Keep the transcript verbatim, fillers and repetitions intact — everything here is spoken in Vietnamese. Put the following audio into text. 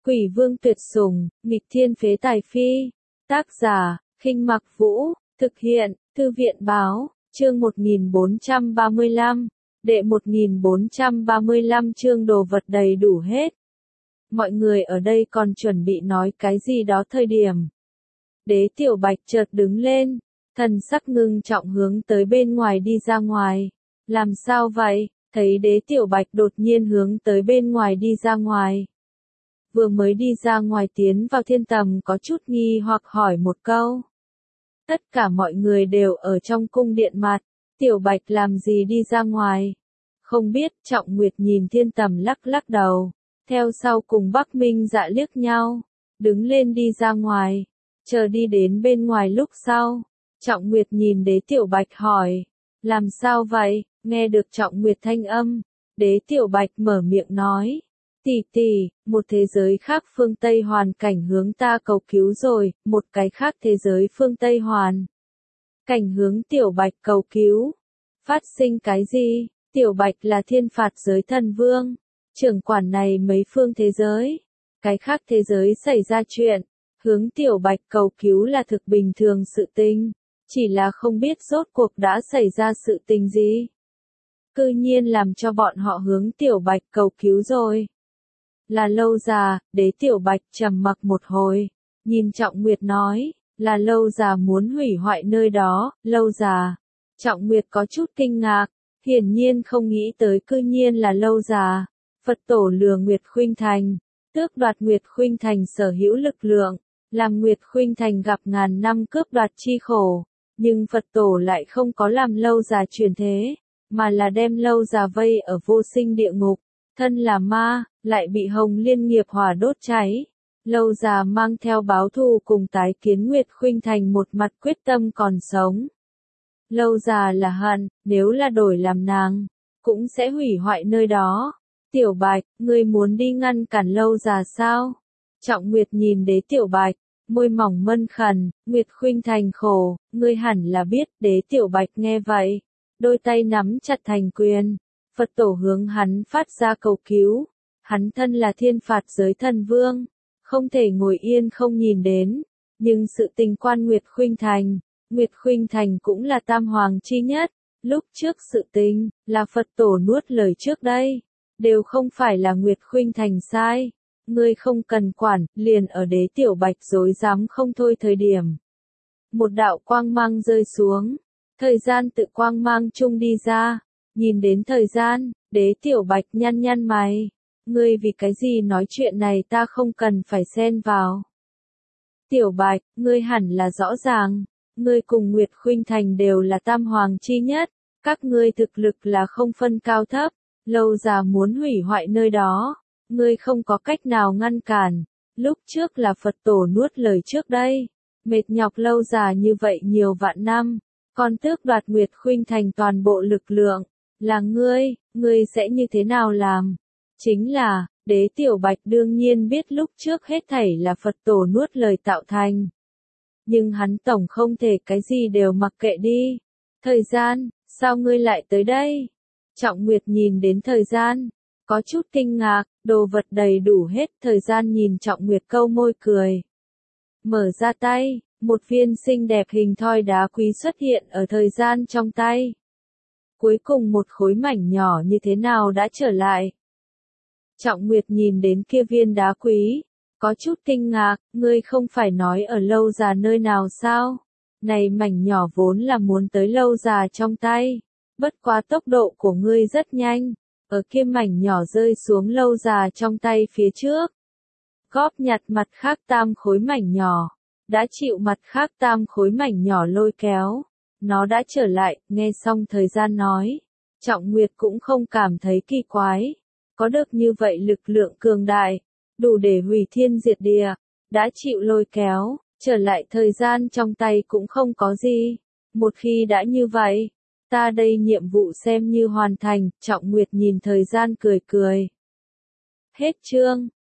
Quỷ vương tuyệt sủng, nghịch thiên phế tài phi. Tác giả, Khinh Mặc Vũ, thực hiện, Thư viện báo, chương một nghìn bốn trăm ba mươi lăm, đệ một nghìn bốn trăm ba mươi lăm chương đồ vật đầy đủ hết. Mọi người ở đây còn chuẩn bị nói cái gì đó thời điểm. Đế Tiểu Bạch chợt đứng lên, thần sắc ngưng trọng hướng tới bên ngoài đi ra ngoài. Làm sao vậy? Thấy Đế Tiểu Bạch đột nhiên hướng tới bên ngoài đi ra ngoài. Vừa mới đi ra ngoài tiến vào thiên tầm có chút nghi hoặc hỏi một câu. Tất cả mọi người đều ở trong cung điện mặt, Tiểu Bạch làm gì đi ra ngoài? Không biết. Trọng Nguyệt nhìn thiên tầm lắc lắc đầu, theo sau cùng Bắc Minh Dạ liếc nhau, đứng lên đi ra ngoài, chờ đi đến bên ngoài lúc sau. Trọng Nguyệt nhìn Đế Tiểu Bạch hỏi, làm sao vậy? Nghe được Trọng Nguyệt thanh âm, Đế Tiểu Bạch mở miệng nói, tỷ tỷ, một thế giới khác phương Tây hoàn cảnh hướng ta cầu cứu rồi, một cái khác thế giới phương Tây hoàn cảnh hướng Tiểu Bạch cầu cứu. Phát sinh cái gì? Tiểu Bạch là thiên phạt giới thần vương, trưởng quản này mấy phương thế giới, cái khác thế giới xảy ra chuyện, hướng Tiểu Bạch cầu cứu là thực bình thường sự tình, chỉ là không biết rốt cuộc đã xảy ra sự tình gì. Cư nhiên làm cho bọn họ hướng Tiểu Bạch cầu cứu rồi. Là Lâu Già. Đế Tiểu Bạch trầm mặc một hồi, nhìn Trọng Nguyệt nói, là Lâu Già muốn hủy hoại nơi đó. Lâu Già. Trọng Nguyệt có chút kinh ngạc, hiển nhiên không nghĩ tới cư nhiên là Lâu Già. Phật tổ lừa Nguyệt Khuynh Thành, tước đoạt Nguyệt Khuynh Thành sở hữu lực lượng, làm Nguyệt Khuynh Thành gặp ngàn năm cướp đoạt chi khổ, nhưng Phật tổ lại không có làm Lâu Già chuyển thế, mà là đem Lâu Già vây ở vô sinh địa ngục, thân là ma, lại bị Hồng Liên nghiệp hỏa đốt cháy. Lâu Già mang theo báo thù cùng tái kiến Nguyệt Khuynh Thành một mặt quyết tâm còn sống. Lâu Già là hận, nếu là đổi làm nàng, cũng sẽ hủy hoại nơi đó. Tiểu Bạch, ngươi muốn đi ngăn cản Lâu Già sao? Trọng Nguyệt nhìn Đế Tiểu Bạch, môi mỏng mân khẩn, Nguyệt Khuynh Thành khổ, ngươi hẳn là biết. Đế Tiểu Bạch nghe vậy, đôi tay nắm chặt thành quyền, Phật tổ hướng hắn phát ra cầu cứu, hắn thân là thiên phạt giới thần vương, không thể ngồi yên không nhìn đến, nhưng sự tình quan Nguyệt Khuynh Thành, Nguyệt Khuynh Thành cũng là tam hoàng chi nhất, lúc trước sự tình, là Phật tổ nuốt lời trước đây, đều không phải là Nguyệt Khuynh Thành sai, ngươi không cần quản. Liền ở Đế Tiểu Bạch rối rắm không thôi thời điểm. Một đạo quang mang rơi xuống, thời gian tự quang mang chung đi ra, nhìn đến thời gian, Đế Tiểu Bạch nhăn nhăn mày, ngươi vì cái gì nói chuyện này ta không cần phải xen vào. Tiểu Bạch, ngươi hẳn là rõ ràng, ngươi cùng Nguyệt Khuynh Thành đều là tam hoàng chi nhất, các ngươi thực lực là không phân cao thấp, Lâu Già muốn hủy hoại nơi đó, ngươi không có cách nào ngăn cản, lúc trước là Phật tổ nuốt lời trước đây, mệt nhọc Lâu Già như vậy nhiều vạn năm, còn tước đoạt Nguyệt Khuynh Thành toàn bộ lực lượng, là ngươi, ngươi sẽ như thế nào làm? Chính là, Đế Tiểu Bạch đương nhiên biết lúc trước hết thảy là Phật tổ nuốt lời tạo thành. Nhưng hắn tổng không thể cái gì đều mặc kệ đi. Thời gian, sao ngươi lại tới đây? Trọng Nguyệt nhìn đến thời gian, có chút kinh ngạc, đồ vật đầy đủ hết. Thời gian nhìn Trọng Nguyệt câu môi cười, mở ra tay, một viên xinh đẹp hình thoi đá quý xuất hiện ở thời gian trong tay. Cuối cùng một khối mảnh nhỏ như thế nào đã trở lại? Trọng Nguyệt nhìn đến kia viên đá quý, có chút kinh ngạc, ngươi không phải nói ở Lâu Già nơi nào sao? Này mảnh nhỏ vốn là muốn tới Lâu Già trong tay, bất quá tốc độ của ngươi rất nhanh, ở kia mảnh nhỏ rơi xuống Lâu Già trong tay phía trước. Góp nhặt mặt khác tam khối mảnh nhỏ, đã chịu mặt khác tam khối mảnh nhỏ lôi kéo, nó đã trở lại. Nghe xong thời gian nói, Trọng Nguyệt cũng không cảm thấy kỳ quái, có được như vậy lực lượng cường đại, đủ để hủy thiên diệt địa, đã chịu lôi kéo, trở lại thời gian trong tay cũng không có gì. Một khi đã như vậy, ta đây nhiệm vụ xem như hoàn thành. Trọng Nguyệt nhìn thời gian cười cười. Hết chương.